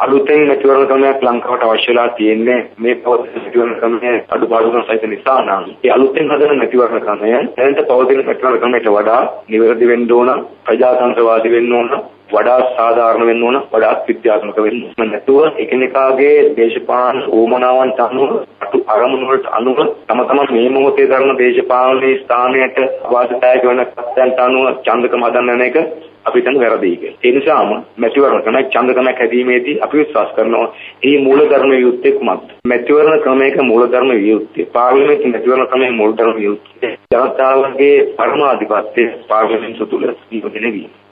අලුතෙන් මැතිවරණ ක්‍රමයක් ලංකාවට අවශ්‍ය වෙලා තියෙන්නේ මේ පවතින මැතිවරණ ක්‍රමයේ අඩුපාඩුකම් සහිත නිසා නම් ඒ අලුතෙන් හදන මැතිවරණ ක්‍රමය දැනට පවතින මැතිවරණ ක්‍රමයට වඩා නිවැරදි වෙන්න ඕන, ප්‍රජාතන්ත්‍රවාදී වෙන්න ඕන, වඩා සාධාරණ වෙන්න ඕන, වඩා විද්‍යාත්මක වෙන්න ඕන. නැතුව එකිනෙකාගේ දේශපාලන ඕමනාවන්ට අනුව අරමුණු වලට අනුව තම තමන් මේ මොහොතේ දරන දේශපාලනයේ ස්ථානයට වාසිදායක වෙන කස්යන්ට අනුව ඡන්දකම හදන්න යන එක අපි හිතන්නේ වැරදි කියලා. ඒ නිසාම මැතිවරණ ක්‍රමයක් ඡන්දකමක් හැදීමේදී අපි විශ්වාස කරනවා මේ මූලධර්ම වියුත්තේ කුමක්ද? මැතිවරණ ක්‍රමයක මූලධර්ම වියුත්තේ පාර්ලිමේන්තු මැතිවරණ ක්‍රමයේ මූලධර්ම වියුත්තේ ජනතාවගේ පරමාධිපත්‍ය පාර්ලිමේන්තුව තුළ නියෝජනය වීම.